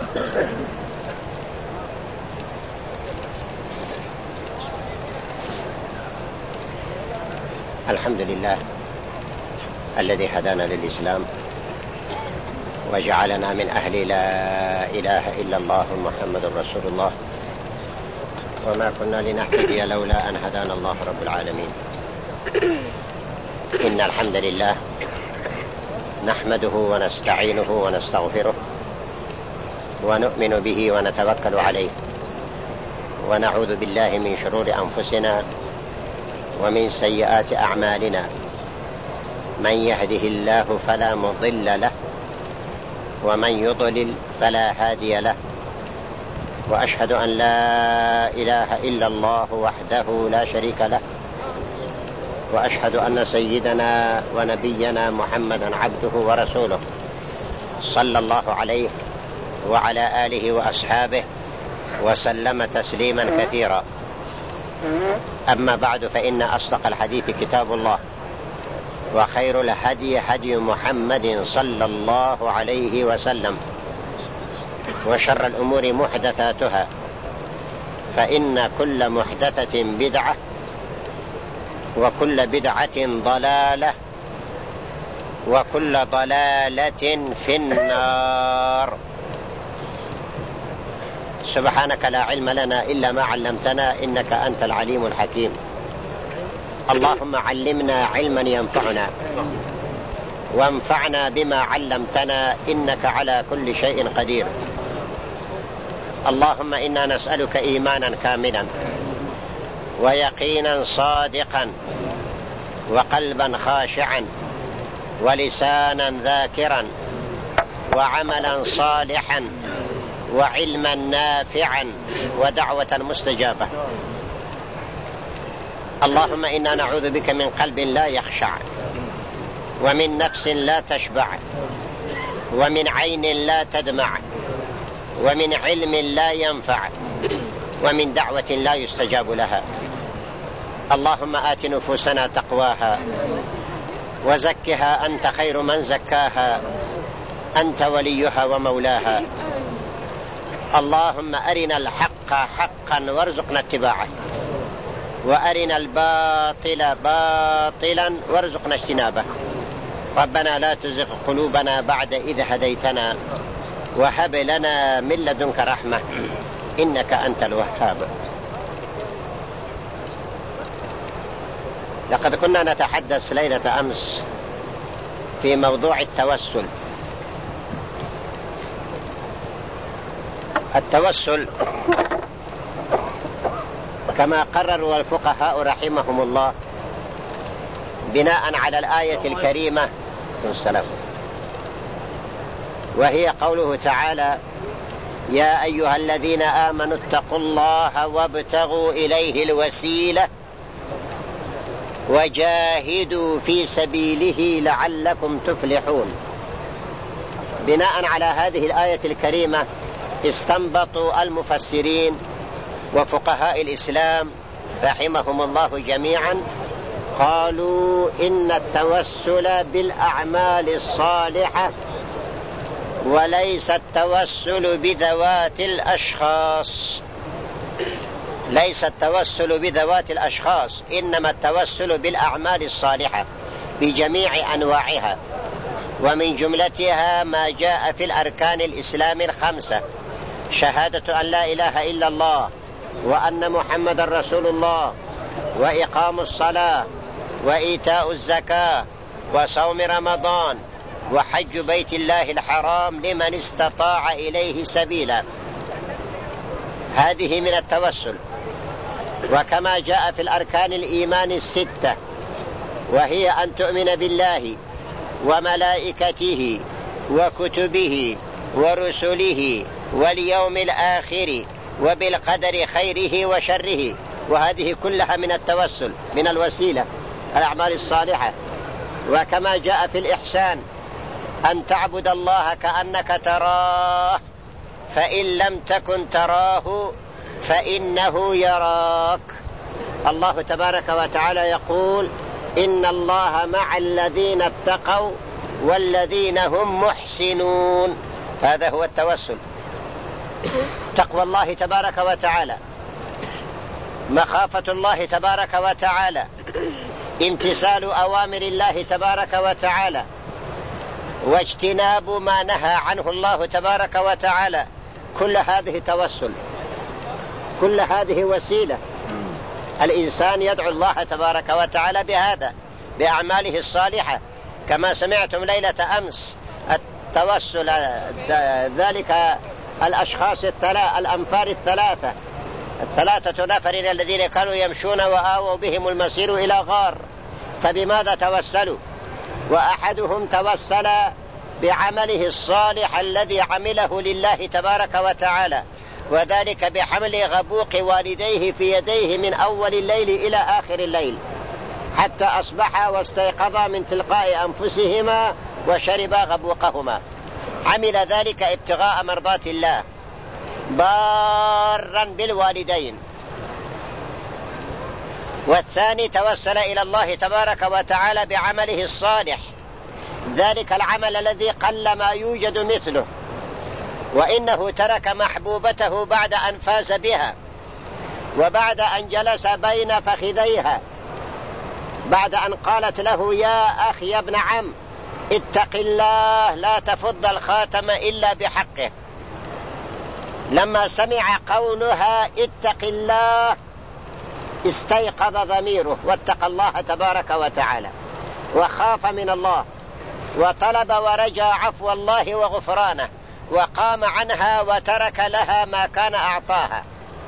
الحمد لله الذي هدانا للإسلام وجعلنا من أهل لا إله إلا الله محمد رسول الله، وما كنا لنهتدي لولا أن هدانا الله رب العالمين. إن الحمد لله نحمده ونستعينه ونستغفره ونؤمن به ونتوكل عليه، ونعوذ بالله من شرور أنفسنا ومن سيئات أعمالنا. من يهده الله فلا مضل له ومن يضلل فلا هادي له، وأشهد أن لا إله إلا الله وحده لا شريك له، وأشهد أن سيدنا ونبينا محمدا عبده ورسوله صلى الله عليه وعلى آله وأصحابه وسلم تسليما كثيرا. أما بعد، فإن أصدق الحديث كتاب الله، وخير الهدي هدي محمد صلى الله عليه وسلم، وشر الأمور محدثاتها، فإن كل محدثة بدعة، وكل بدعة ضلالة، وكل ضلالة في النار. سبحانك لا علم لنا إلا ما علمتنا، إنك أنت العليم الحكيم. اللهم علمنا علما ينفعنا، وانفعنا بما علمتنا، إنك على كل شيء قدير. اللهم إنا نسألك إيمانا كاملا، ويقينا صادقا، وقلبا خاشعا، ولسانا ذاكرا، وعملا صالحا، وعلما نافعا، ودعوة مستجابة. اللهم إنا نعوذ بك من قلب لا يخشع، ومن نفس لا تشبع، ومن عين لا تدمع، ومن علم لا ينفع، ومن دعوة لا يستجاب لها. اللهم آت نفوسنا تقواها، وزكها أنت خير من زكاها، أنت وليها ومولاها. اللهم أرنا الحق حقا وارزقنا اتباعه، وأرنا الباطل باطلا وارزقنا اجتنابه. ربنا لا تزغ قلوبنا بعد إذ هديتنا، وهب لنا من لدنك رحمة، إنك أنت الوهاب. لقد كنا نتحدث ليلة أمس في موضوع التوسل. التوسل كما قرروا الفقهاء رحمهم الله بناء على الآية الكريمة والسلام، وهي قوله تعالى: يا أيها الذين آمنوا اتقوا الله وابتغوا إليه الوسيلة وجاهدوا في سبيله لعلكم تفلحون. بناء على هذه الآية الكريمة استنبطوا المفسرين وفقهاء الإسلام رحمهم الله جميعا، قالوا إن التوسل بالأعمال الصالحة، وليس التوسل بذوات الأشخاص. ليس التوسل بذوات الأشخاص، إنما التوسل بالأعمال الصالحة بجميع أنواعها، ومن جملتها ما جاء في الأركان الإسلام الخمسة: شهادة أن لا إله إلا الله، وأن محمد رسول الله، وإقام الصلاة، وإيتاء الزكاة، وصوم رمضان، وحج بيت الله الحرام لمن استطاع إليه سبيلا. هذه من التوسل. وكما جاء في الأركان الإيمان الستة، وهي أن تؤمن بالله وملائكته وكتبه ورسله واليوم الآخر وبالقدر خيره وشره. وهذه كلها من التوسل، من الوسيلة، الأعمال الصالحة. وكما جاء في الإحسان أن تعبد الله كأنك تراه، فإن لم تكن تراه فإنه يراك. الله تبارك وتعالى يقول: إن الله مع الذين اتقوا والذين هم محسنون. هذا هو التوسل. تقوى الله تبارك وتعالى، مخافة الله تبارك وتعالى، امتثال أوامر الله تبارك وتعالى، واجتناب ما نهى عنه الله تبارك وتعالى. كل هذه توسل، كل هذه وسيلة. الإنسان يدعو الله تبارك وتعالى بهذا، بأعماله الصالحة، كما سمعتم ليلة أمس التوسل ذلك الأشخاص الأنفار الثلاثة نفر الذين كانوا يمشون وآووا بهم المسير إلى غار، فبماذا توسلوا؟ وأحدهم توسل بعمله الصالح الذي عمله لله تبارك وتعالى، وذلك بحمل غبوق والديه في يديه من أول الليل إلى آخر الليل، حتى أصبحا واستيقظا من تلقاء أنفسهما وشربا غبوقهما. عمل ذلك ابتغاء مرضات الله، بارا بالوالدين. والثاني توسل إلى الله تبارك وتعالى بعمله الصالح، ذلك العمل الذي قل ما يوجد مثله، وإنه ترك محبوبته بعد أن فاز بها، وبعد أن جلس بين فخذيها، بعد أن قالت له يا أخي يا ابن عم اتق الله لا تفض الخاتم إلا بحقه. لما سمع قولها اتق الله استيقظ ضميره واتقى الله تبارك وتعالى، وخاف من الله، وطلب ورجى عفو الله وغفرانه، وقام عنها وترك لها ما كان أعطاها.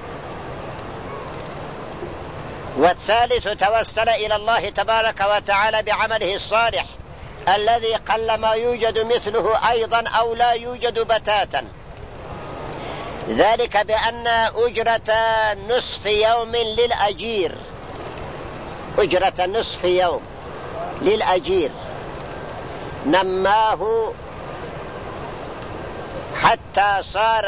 والثالث توسل إلى الله تبارك وتعالى بعمله الصالح الذي قل ما يوجد مثله أيضا أو لا يوجد بتاتا، ذلك بأن أجرة نصف يوم للأجير، أجرة نصف يوم للأجير، نماه حتى صار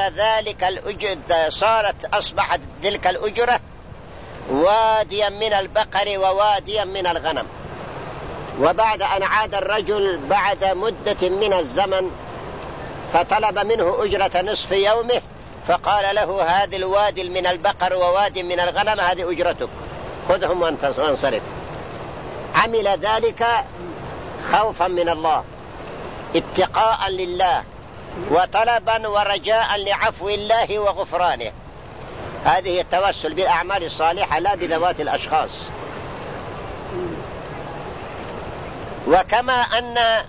أصبحت تلك الأجرة واديا من البقر وواديا من الغنم. وبعد أن عاد الرجل بعد مدة من الزمن فطلب منه أجرة نصف يومه، فقال له هذه الوادي من البقر ووادي من الغنم هذه أجرتك، خذهم وانصرف. عمل ذلك خوفا من الله، اتقاء لله، وطلبا ورجاء لعفو الله وغفرانه. هذه التوسل بالأعمال الصالحة لا بذوات الأشخاص. وكما أن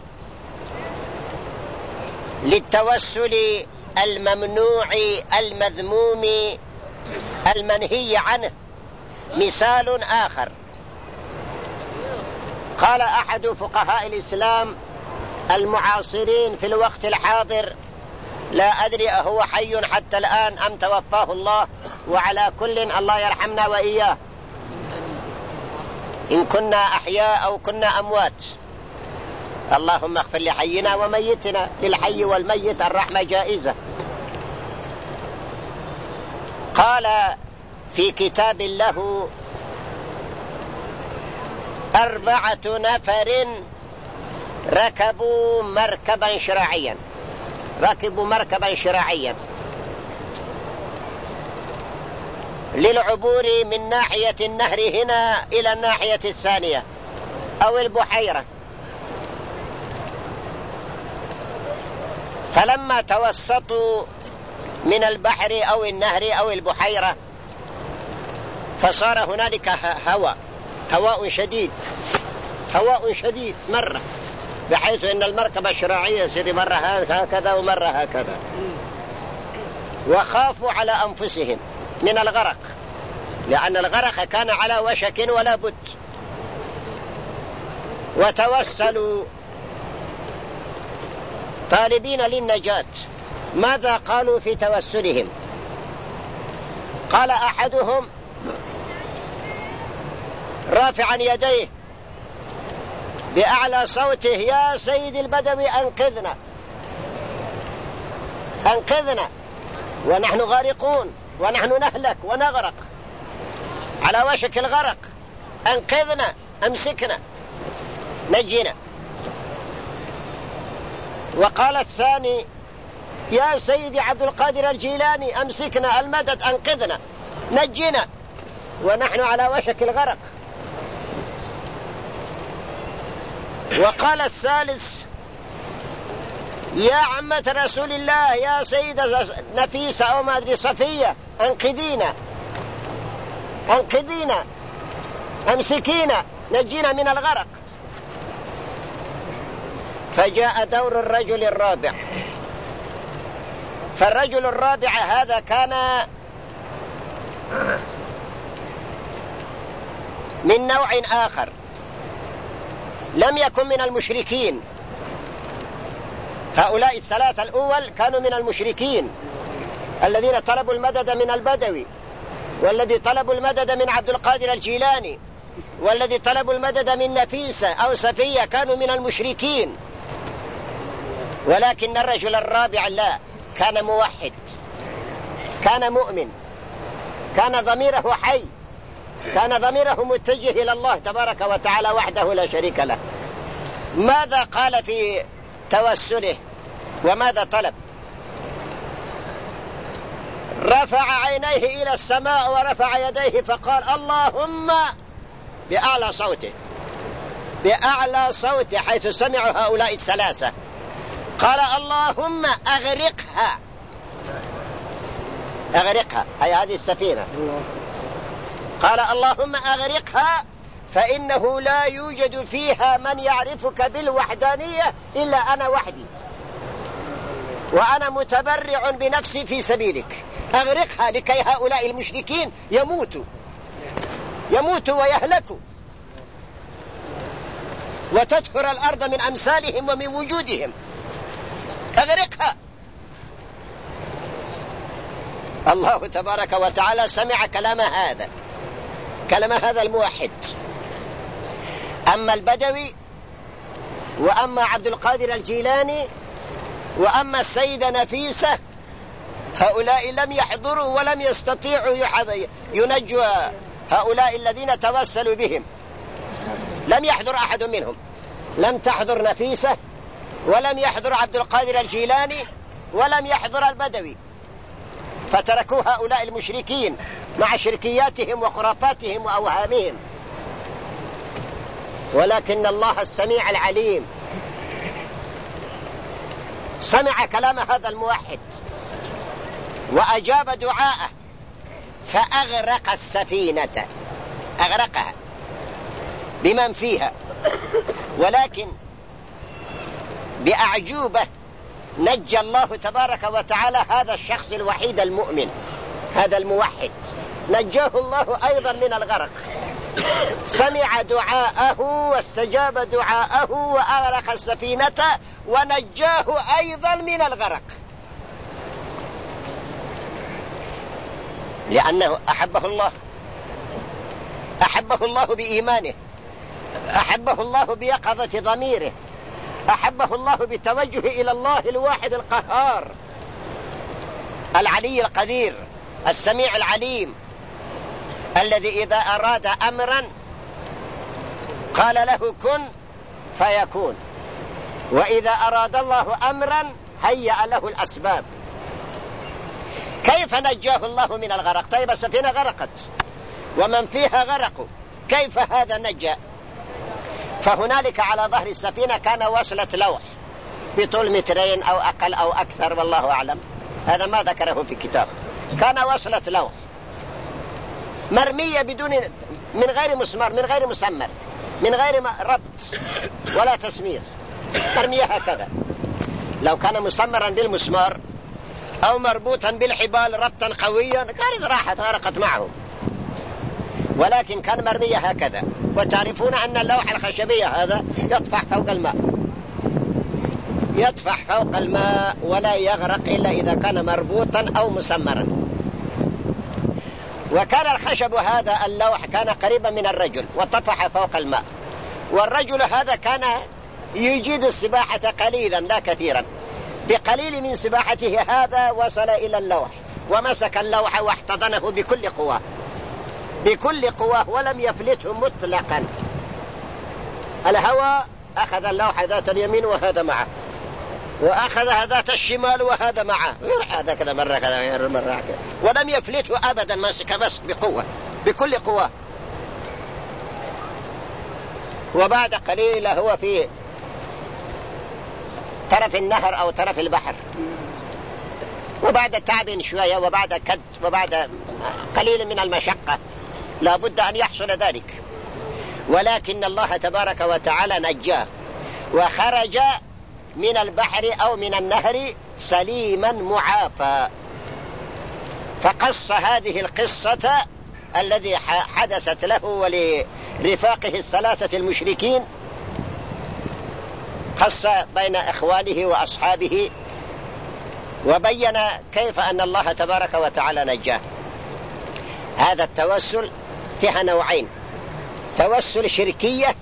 للتوسل الممنوع المذموم المنهي عنه مثال آخر. قال أحد فقهاء الإسلام المعاصرين في الوقت الحاضر، لا أدري أهو حي حتى الآن أم توفاه الله، وعلى كل الله يرحمنا وإياه إن كنا أحياء أو كنا أموات. اللهم اغفر لحينا وميتنا، للحي والميت الرحمة جائزة. قال في كتاب له 4 نفر ركبوا مركبا شراعيا للعبور من ناحية النهر هنا إلى الناحية الثانية أو البحيرة. فلما توسطوا من البحر أو النهر أو البحيرة فصار هنالك هواء شديد مرة، بحيث أن المركبة الشراعية يصير مرة هكذا ومرة هكذا، وخافوا على أنفسهم من الغرق، لأن الغرق كان على وشك ولا بد. وتوسلوا طالبين للنجاة. ماذا قالوا في توسلهم؟ قال أحدهم رافعا يديه بأعلى صوته يا سيد البدوي أنقذنا ونحن غارقون، ونحن نهلك ونغرق على وشك الغرق، أنقذنا، أمسكنا، نجينا. وقال الثاني يا سيدي عبد القادر الجيلاني أمسكنا، المدد، أنقذنا، نجنا، ونحن على وشك الغرق. وقال الثالث: يا عمة رسول الله، يا سيدة نفيسة أو ما أدري صفية، أنقذينا أنقذينا، أمسكينا، نجينا من الغرق. فجاء دور الرجل الرابع. فالرجل الرابع هذا كان من نوع آخر، لم يكن من المشركين. هؤلاء الثلاثة الأول كانوا من المشركين الذين طلبوا المدد من البدوي، والذي طلبوا المدد من عبد القادر الجيلاني، والذي طلبوا المدد من نفيسة أو صفية، كانوا من المشركين. ولكن الرجل الرابع لا، كان موحد، كان مؤمن، كان ضميره حي، كان ضميره متجه إلى الله تبارك وتعالى وحده لا شريك له. ماذا قال في توسله وماذا طلب؟ رفع عينيه إلى السماء ورفع يديه فقال: اللهم، بأعلى صوته، بأعلى صوته، حيث سمعوا هؤلاء الثلاثة، قال: اللهم أغرقها، أغرقها، أي هذه السفينة. قال: اللهم أغرقها، فإنه لا يوجد فيها من يعرفك بالوحدانية إلا أنا وحدي، وأنا متبرع بنفسي في سبيلك. أغرقها لكي هؤلاء المشركين يموتوا ويهلكوا، وتدحر الأرض من أمثالهم ومن وجودهم. أغرقها. الله تبارك وتعالى سمع كلام هذا الموحد. أما البدوي، وأما عبد القادر الجيلاني، وأما السيدة نفيسة، هؤلاء لم يحضروا ولم يستطيعوا ينجوا هؤلاء الذين توسلوا بهم. لم يحضر أحد منهم، لم تحضر نفيسة، ولم يحضر عبد القادر الجيلاني، ولم يحضر البدوي، فتركوا هؤلاء المشركين مع شركياتهم وخرافاتهم وأوهامهم. ولكن الله السميع العليم سمع كلام هذا الموحد وأجاب دعاءه، فأغرق السفينة، أغرقها بمن فيها، ولكن بأعجوبة نجى الله تبارك وتعالى هذا الشخص الوحيد المؤمن، هذا الموحد، نجاه الله أيضا من الغرق. سمع دعاءه واستجاب دعاءه وأغرق السفينة ونجاه أيضا من الغرق، لأنه أحبه الله بإيمانه، أحبه الله بيقظة ضميره، أحبه الله بالتوجه إلى الله الواحد القهار العلي القدير السميع العليم، الذي إذا أراد أمرا قال له كن فيكون، وإذا أراد الله أمرا هيأ له الأسباب. كيف نجاه الله من الغرق؟ طيب السفينة غرقت ومن فيها غرقوا، كيف هذا نجا؟ فهنالك على ظهر السفينة كان وصلة لوح بطول 2 متر أو أقل أو أكثر، والله أعلم، هذا ما ذكره في كتاب. كان وصلة لوح مرمية من غير مسمار، من غير مسمر، من غير ربط ولا تسمير، مرمية هكذا. لو كان مسمرا بالمسمار أو مربوطا بالحبال ربطا قويا كانت راحت غرقت معه، ولكن كان مرمية هكذا. وتعرفون أن اللوح الخشبية هذا يطفح فوق الماء، يطفح فوق الماء ولا يغرق إلا إذا كان مربوطا أو مسمرا. وكان الخشب هذا اللوح كان قريبا من الرجل وطفح فوق الماء، والرجل هذا كان يجيد السباحة قليلا لا كثيرا، بقليل من سباحته هذا وصل إلى اللوح ومسك اللوح واحتضنه بكل قوة، بكل قوة، ولم يفلته مطلقا. الهواء أخذ اللوح ذات اليمين وهذا معه، وأخذ ذات الشمال وهذا معه، يرح هذا كذا مرة كذا مرة كذا، ولم يفلته أبدا، مسك بقوة بكل قوة. وبعد قليل هو في طرف النهر أو طرف البحر، وبعد تعب شوية وبعد كد وبعد قليل من المشقة لا بد أن يحصل ذلك، ولكن الله تبارك وتعالى نجاه وخرج من البحر أو من النهر سليما معافى. فقص هذه القصة الذي حدثت له ولرفاقه الثلاثة المشركين، قص بين إخوانه وأصحابه، وبين كيف أن الله تبارك وتعالى نجاه. هذا التوسل فيها نوعين: توسل شركية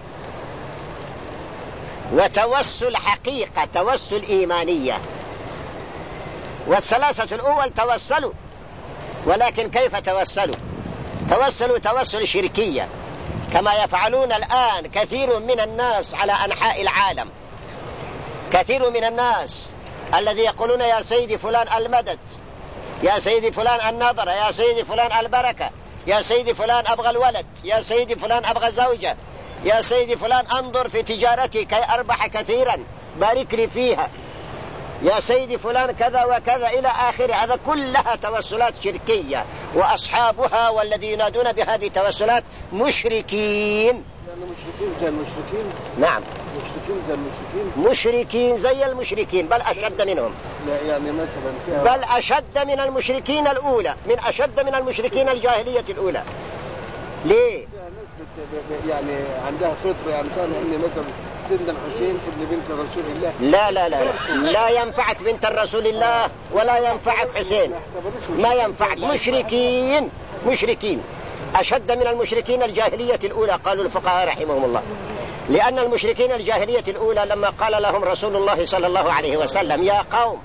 وتوسل حقيقة، توسل إيمانية. والثلاثة الأول توسلوا، ولكن كيف توسلوا؟ توسلوا توسل شركية كما يفعلون الآن كثير من الناس على أنحاء العالم. كثير من الناس الذي يقولون يا سيدي فلان المدد، يا سيدي فلان النظر، يا سيدي فلان البركة، يا سيدي فلان أبغى الولد، يا سيدي فلان أبغى زوجة، يا سيدي فلان انظر في تجارتي كي أربح كثيرا بارك لي فيها، يا سيدي فلان كذا وكذا إلى آخره. هذا كلها توسلات شركية، وأصحابها والذي ينادون بهذه التوسلات مشركين. مشركين زي المشركين؟ نعم، مشركين زي المشركين، مشركين زي المشركين، بل أشد منهم. لا يعني مثلا بل أشد من المشركين الأولى، من أشد من المشركين الجاهلية الأولى. ليه؟ يعني عندها فطر، يعني كان إني مثلا سيدنا الحسين ابن بنت رسول الله. لا لا لا لا ينفعك بنت الرسول الله ولا ينفعك حسين، ما ينفعك. مشركين، مشركين أشد من المشركين الجاهلية الأولى، قالوا الفقهاء رحمهم الله. لأن المشركين الجاهلية الأولى لما قال لهم رسول الله صلى الله عليه وسلم يا قوم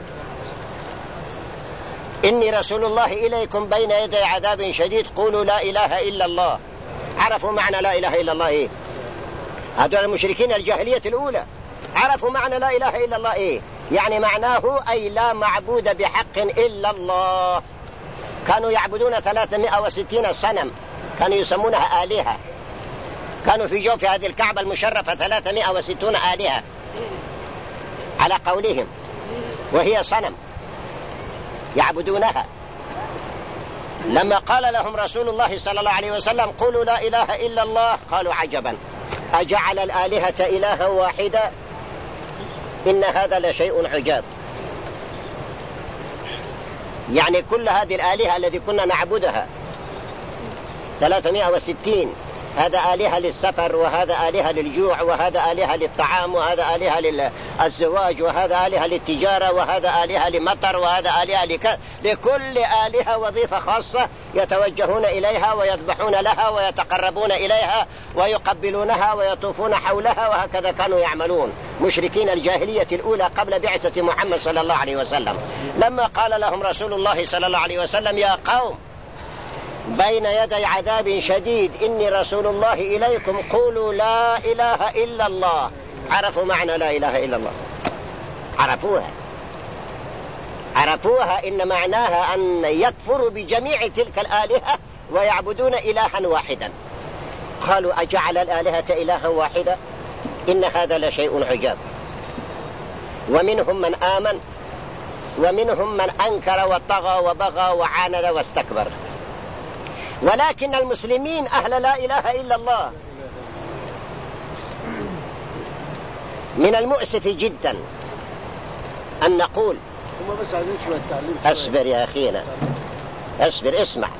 إني رسول الله إليكم بين يدي عذاب شديد قولوا لا إله إلا الله، عرفوا معنى لا إله إلا الله إيه؟ هذول المشركين الجاهلية الأولى عرفوا معنى لا إله إلا الله إيه؟ يعني معناه أي لا معبود بحق إلا الله. كانوا يعبدون 360 صنم، كانوا يسمونها آلهة، كانوا في جوف هذه الكعبة المشرفة 360 آلهة على قولهم، وهي صنم يعبدونها. لما قال لهم رسول الله صلى الله عليه وسلم قولوا لا إله إلا الله قالوا عجبا أجعل الآلهة إلها واحدا إن هذا لشيء عجاب. يعني كل هذه الآلهة التي كنا نعبدها 360، هذا آلهة للسفر، وهذا آلهة للجوع، وهذا آلهة للطعام، وهذا آلهة للزواج، وهذا آلهة للتجارة، وهذا آلهة لمطر، وهذا آلهة لكل آلهة وظيفة خاصة يتوجهون إليها ويذبحون لها ويتقربون إليها ويقبلونها ويطوفون حولها، وهكذا كانوا يعملون مشركين الجاهلية الأولى قبل بعثة محمد صلى الله عليه وسلم. لما قال لهم رسول الله صلى الله عليه وسلم يا قوم بين يدي عذاب شديد إني رسول الله إليكم قولوا لا إله إلا الله، عرفوا معنى لا إله إلا الله، عرفوها إن معناها أن يكفروا بجميع تلك الآلهة ويعبدون إلها واحدا. قالوا أجعل الآلهة إلها واحدا إن هذا لشيء عجاب. ومنهم من آمن ومنهم من أنكر وطغى وبغى وعاند واستكبر. ولكن المسلمين أهل لا إله إلا الله من المؤسف جدا أن نقول أصبر يا أخينا أصبر اسمع.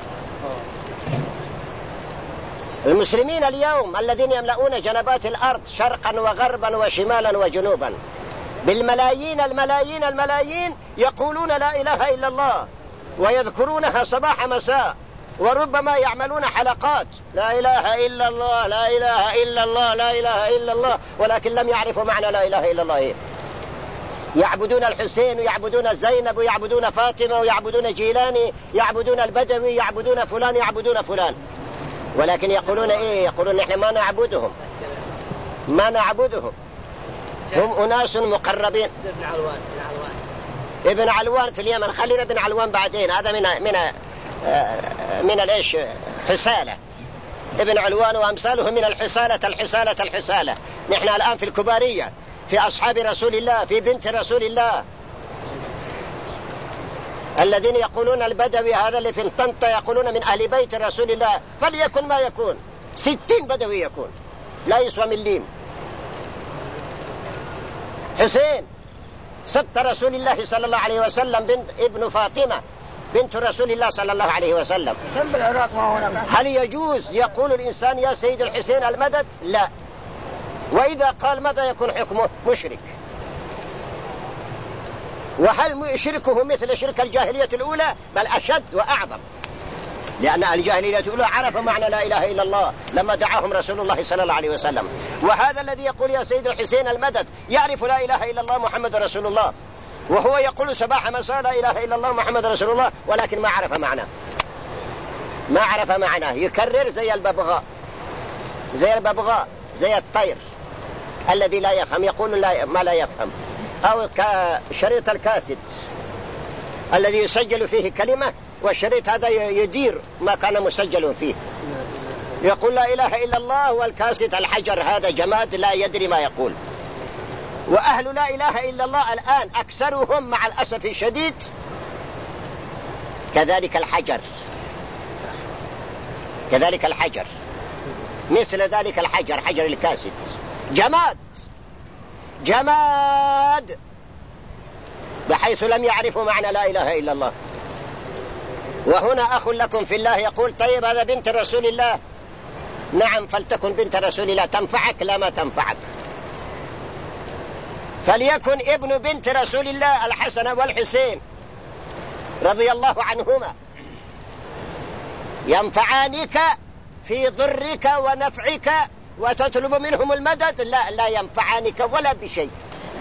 المسلمين اليوم الذين يملؤون جنبات الأرض شرقا وغربا وشمالا وجنوبا بالملايين الملايين الملايين يقولون لا إله إلا الله ويذكرونها صباح مساء، وربما يعملون حلقات لا إله إلا الله لا إله إلا الله لا إله إلا الله، ولكن لم يعرفوا معنى لا إله إلا الله إيه. يعبدون الحسين ويعبدون زينب ويعبدون فاطمة ويعبدون جيلاني، يعبدون البدوي، يعبدون فلان، يعبدون فلان، ولكن يقولون إيه؟ يقولون نحن ما نعبدهم هم أناس مقربين. ابن علوان في اليمن، خلينا ابن علوان بعدين، هذا من الإيش حسالة. ابن علوان وأمثاله من الحسالة. نحن الآن في الكبارية، في أصحاب رسول الله، في بنت رسول الله، الذين يقولون البدوي هذا اللي في طنطا يقولون من أهل بيت رسول الله، فليكن ما يكون 60 بدوي يكون، لا يسوى مليم. حسين سبط رسول الله صلى الله عليه وسلم، ابن فاطمة بنت رسول الله صلى الله عليه وسلم. هل يجوز يقول الإنسان يا سيد الحسين المدد؟ لا. وإذا قال ماذا يكون حكمه؟ مشرك. وهل شركه مثل شرك الجاهلية الأولى؟ بل أشد وأعظم، لأن الجاهلية الأولى عرف معنى لا إله إلا الله لما دعاهم رسول الله صلى الله عليه وسلم. وهذا الذي يقول يا سيد الحسين المدد يعرف لا إله إلا الله محمد رسول الله، وهو يقول صباح مساء لا إله إلا الله محمد رسول الله، ولكن ما عرف معناه، يكرر زي الببغاء، زي الطير الذي لا يفهم، يقول ما لا يفهم. أو كشريط الكاسيت الذي يسجل فيه كلمة، والشريط هذا يدير ما كان مسجل فيه، يقول لا إله إلا الله، والكاسيت الحجر هذا جماد لا يدري ما يقول. وأهل لا إله إلا الله الآن أكثرهم مع الأسف الشديد كذلك الحجر، مثل ذلك الحجر، حجر الكاسيت، جماد بحيث لم يعرفوا معنى لا إله إلا الله. وهنا أخ لكم في الله يقول طيب هذا بنت رسول الله، نعم فلتكن بنت رسول الله، تنفعك؟ لا ما تنفعك. فليكن ابن بنت رسول الله الحسن والحسين رضي الله عنهما ينفعانك في ضرك ونفعك وتطلب منهم المدد؟ لا ينفعانك ولا بشيء،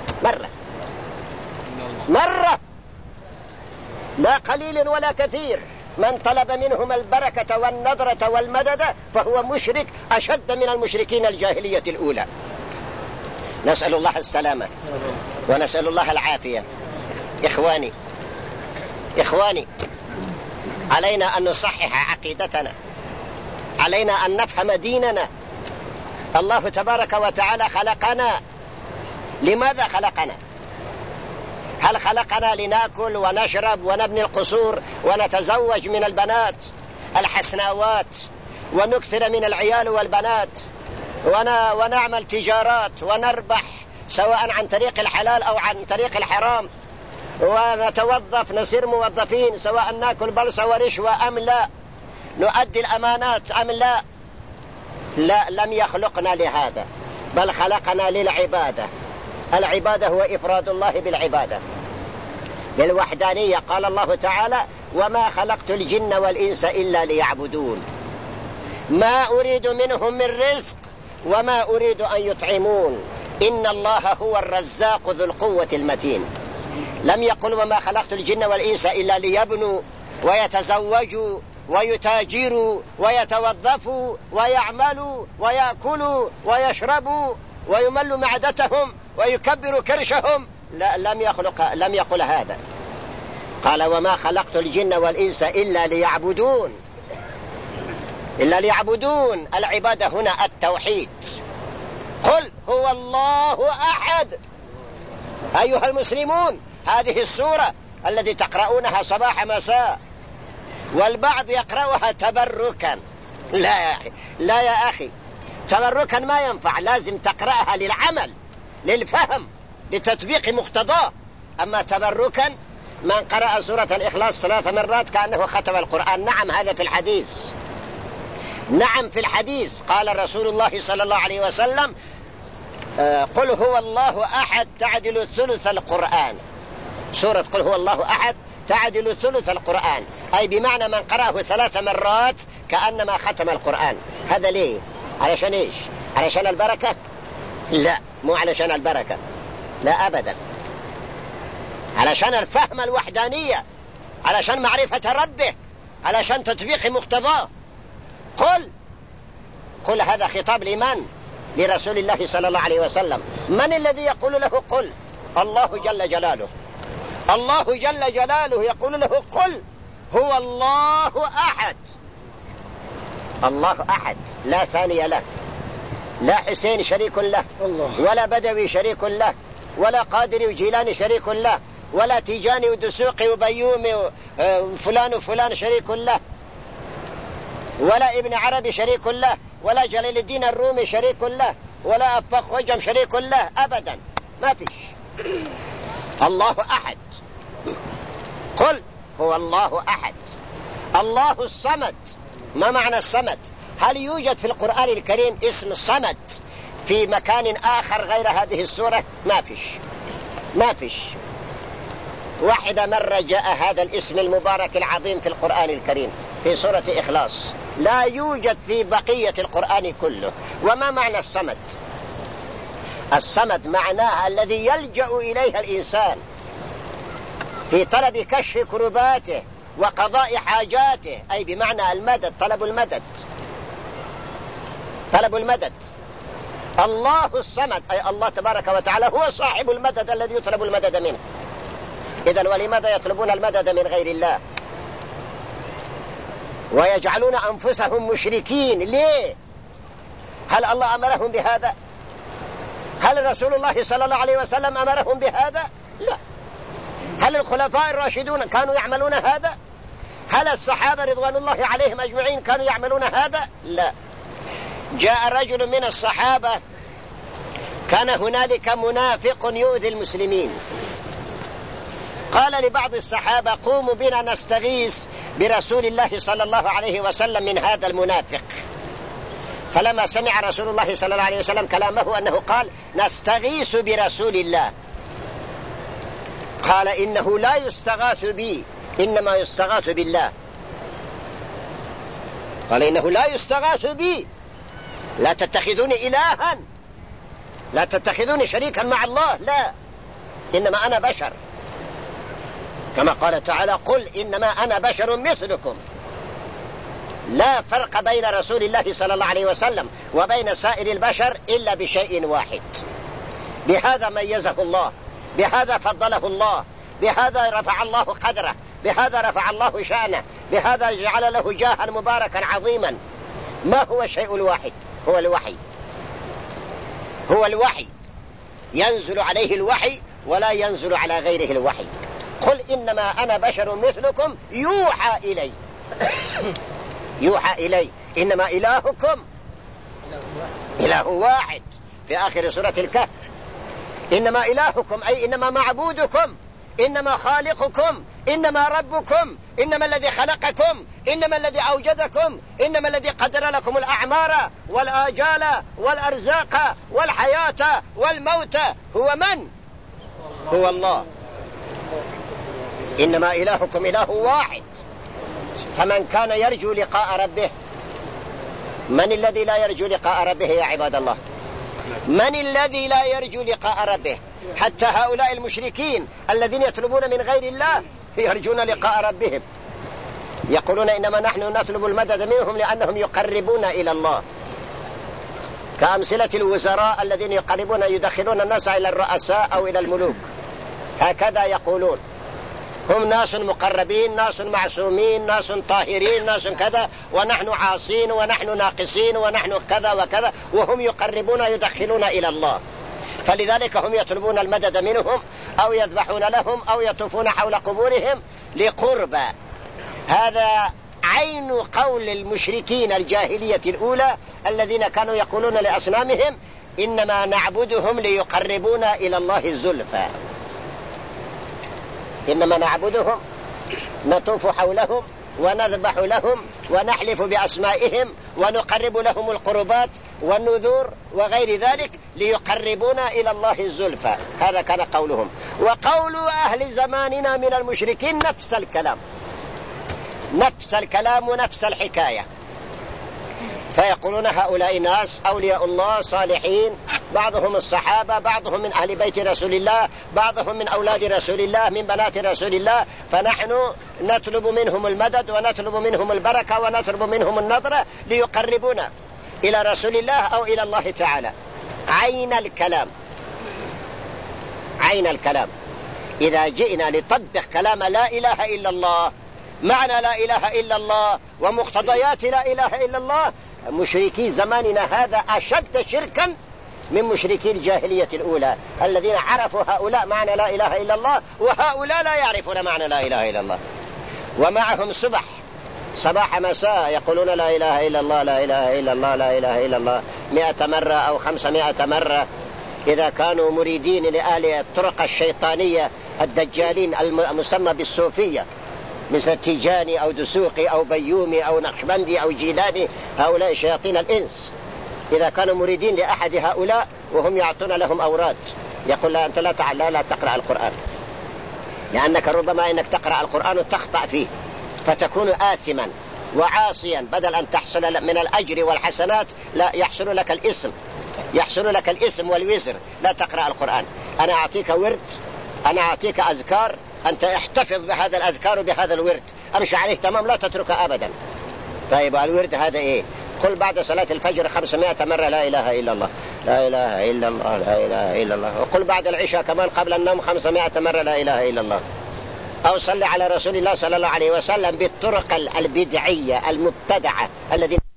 مرة لا قليل ولا كثير. من طلب منهم البركة والنظرة والمدد فهو مشرك أشد من المشركين الجاهلية الأولى. نسأل الله السلامة ونسأل الله العافية. إخواني علينا أن نصحح عقيدتنا، علينا أن نفهم ديننا. الله تبارك وتعالى خلقنا، لماذا خلقنا؟ هل خلقنا لنأكل ونشرب ونبني القصور ونتزوج من البنات الحسناوات ونكثر من العيال والبنات ونعمل تجارات ونربح سواء عن طريق الحلال أو عن طريق الحرام، ونتوظف نصير موظفين سواء نأكل بلصة ورشوة أم لا، نؤدي الأمانات أم لا؟ لا، لم يخلقنا لهذا، بل خلقنا للعبادة. العبادة هو إفراد الله بالعبادة، بالوحدانية. قال الله تعالى وما خلقت الجن والإنس إلا ليعبدون ما أريد منهم من رزق وما أريد أن يطعمون إن الله هو الرزاق ذو القوة المتين. لم يقل وما خلقت الجن والإنس إلا ليبنوا ويتزوجوا ويتاجروا ويتوظفوا ويعملوا ويأكلوا ويشربوا ويملوا معدتهم ويكبروا كرشهم. لا، لم يقل هذا. قال وما خلقت الجن والإنس إلا ليعبدون. العبادة هنا التوحيد. قل هو الله أحد. أيها المسلمون، هذه السورة التي تقرؤونها صباح مساء، والبعض يقرأها تبركا. لا يا أخي، تبركا ما ينفع، لازم تقرأها للعمل، للفهم، لتطبيق مقتضاه. أما تبركا، من قرأ سورة الإخلاص 3 مرات كأنه ختم القرآن. نعم، هذا في الحديث. نعم في الحديث قال رسول الله صلى الله عليه وسلم قل هو الله أحد تعدل ثلث القرآن. سورة قل هو الله أحد تعدل ثلث القرآن، أي بمعنى من قرأه 3 مرات كأنما ختم القرآن. هذا ليه؟ علشان إيش؟ علشان البركة؟ لا، مو علشان البركة، لا أبدا، علشان الفهم الوحدانية، علشان معرفة ربه، علشان تطبيق مقتضاه. قل هذا خطاب لمن؟ لرسول الله صلى الله عليه وسلم. من الذي يقول له قل؟ الله جل جلاله. الله جل جلاله يقول له قل هو الله أحد. الله أحد لا ثاني له، لا حسين شريك له، ولا بدوي شريك له، ولا قادري وجيلاني شريك له، ولا تيجاني ودسوقي وبيومي وفلان وفلان شريك له، ولا ابن عربي شريك له، ولا جلال الدين الرومي شريك له، ولا أبخ وجم شريك له، أبدا ما فيش. الله أحد. قل هو الله أحد. الله الصمد. ما معنى الصمد؟ هل يوجد في القرآن الكريم اسم صمد في مكان آخر غير هذه السورة؟ ما فيش. واحدة مرة جاء هذا الاسم المبارك العظيم في القرآن الكريم في سورة إخلاص، لا يوجد في بقية القرآن كله. وما معنى الصمد؟ الصمد معناها الذي يلجأ إليها الإنسان في طلب كشف كرباته وقضاء حاجاته، أي بمعنى المدد، طلب المدد. الله الصمد أي الله تبارك وتعالى هو صاحب المدد الذي يطلب المدد منه. إذن ولماذا يطلبون المدد من غير الله ويجعلون أنفسهم مشركين؟ ليه؟ هل الله أمرهم بهذا؟ هل رسول الله صلى الله عليه وسلم أمرهم بهذا؟ لا. هل الخلفاء الراشدون كانوا يعملون هذا؟ هل الصحابة رضوان الله عليهم أجمعين كانوا يعملون هذا؟ لا. جاء رجل من الصحابة، كان هنالك منافق يؤذي المسلمين، قال لبعض الصحابة قوموا بنا نستغيث برسول الله صلى الله عليه وسلم من هذا المنافق. فلما سمع رسول الله صلى الله عليه وسلم كلامه أنه قال نستغيث برسول الله، قال إنه لا يستغاث بي إنما يستغاث بالله. قال إنه لا يستغاث بي، لا تتخذوني إلها، لا تتخذوني شريكا مع الله، لا، إنما أنا بشر، كما قال تعالى قل إنما أنا بشر مثلكم. لا فرق بين رسول الله صلى الله عليه وسلم وبين سائر البشر إلا بشيء واحد، بهذا ميزه الله، بهذا فضله الله، بهذا رفع الله قدره، بهذا رفع الله شأنه، بهذا جعل له جاها مباركا عظيما. ما هو الشيء الواحد؟ هو الوحي. هو الوحي، ينزل عليه الوحي ولا ينزل على غيره الوحي. قل إنما أنا بشر مثلكم يوحى إلي. يوحى إلي. إنما إلهكم إله واحد في آخر سورة الكهف. إنما إلهكم أي إنما معبودكم، إنما خالقكم، إنما ربكم، إنما الذي خلقكم، إنما الذي أوجدكم، إنما الذي قدر لكم الأعمار والآجال والأرزاق والحياة والموت هو من؟ هو الله. إنما إلهكم إله واحد. فمن كان يرجو لقاء ربه، من الذي لا يرجو لقاء ربه يا عباد الله؟ من الذي لا يرجو لقاء ربه؟ حتى هؤلاء المشركين الذين يطلبون من غير الله يرجون لقاء ربهم، يقولون إنما نحن نطلب المدد منهم لأنهم يقربون إلى الله، كأمثلة الوزراء الذين يقربون يدخلون الناس إلى الرؤساء أو إلى الملوك، هكذا يقولون. هم ناس مقربين، ناس معصومين، ناس طاهرين، ناس كذا، ونحن عاصين ونحن ناقصين ونحن كذا وكذا، وهم يقربون يدخلون إلى الله. فلذلك هم يطلبون المدد منهم أو يذبحون لهم أو يطوفون حول قبورهم لقربى. هذا عين قول المشركين الجاهلية الأولى الذين كانوا يقولون لأصنامهم إنما نعبدهم ليقربونا إلى الله زلفى. إنما نعبدهم، نطوف حولهم ونذبح لهم ونحلف بأسمائهم ونقرب لهم القربات والنذور وغير ذلك ليقربونا إلى الله الزلفى. هذا كان قولهم. وقول أهل زماننا من المشركين نفس الكلام، نفس الكلام ونفس الحكاية. فيقولون هؤلاء ناس أولياء الله صالحين، بعضهم الصحابة، بعضهم من أهل بيت رسول الله، بعضهم من أولاد رسول الله، من بنات رسول الله، فنحن نطلب منهم المدد ونطلب منهم البركة ونطلب منهم النظرة ليقربونا إلى رسول الله أو إلى الله تعالى. عين الكلام. عين الكلام. إذا جئنا لطبق كلام لا إله إلا الله، معنى لا إله إلا الله ومقتضيات لا إله إلا الله، مشركي زماننا هذا أشد شركا من مشركي الجاهلية الأولى الذين عرفوا هؤلاء معنى لا إله إلا الله، وهؤلاء لا يعرفون معنى لا إله إلا الله، ومعهم صباح مساء يقولون لا إله إلا الله لا إله إلا الله لا إله إلا الله 100 مرة أو 500 مرة. إذا كانوا مريدين لأهل الطرق الشيطانية الدجالين المسمى بالصوفية مثل تيجاني أو دسوقي أو بيومي أو نقشبندي أو جيلاني، هؤلاء شياطين الإنس، إذا كانوا مريدين لأحد هؤلاء وهم يعطون لهم أوراد، يقول لا أنت لا تقرأ القرآن، لأنك ربما إنك تقرأ القرآن وتخطأ فيه فتكون آثما وعاصيا، بدل أن تحصل من الأجر والحسنات لا يحصل لك الاسم والوزر. لا تقرأ القرآن. أنا أعطيك ورد، أنا أعطيك أذكار، أنت احتفظ بهذا الأذكار وبهذا الورد، أمشي عليه تمام، لا تتركه أبدا. طيب الورد هذا إيه؟ قل بعد صلاة الفجر 500 مرة لا إله إلا الله لا إله إلا الله لا إله إلا الله، وقل بعد العشاء كمان قبل النوم 500 مرة لا إله إلا الله. أو صلي على رسول الله صلى الله عليه وسلم بالطرق البدعية المبتدعة الذين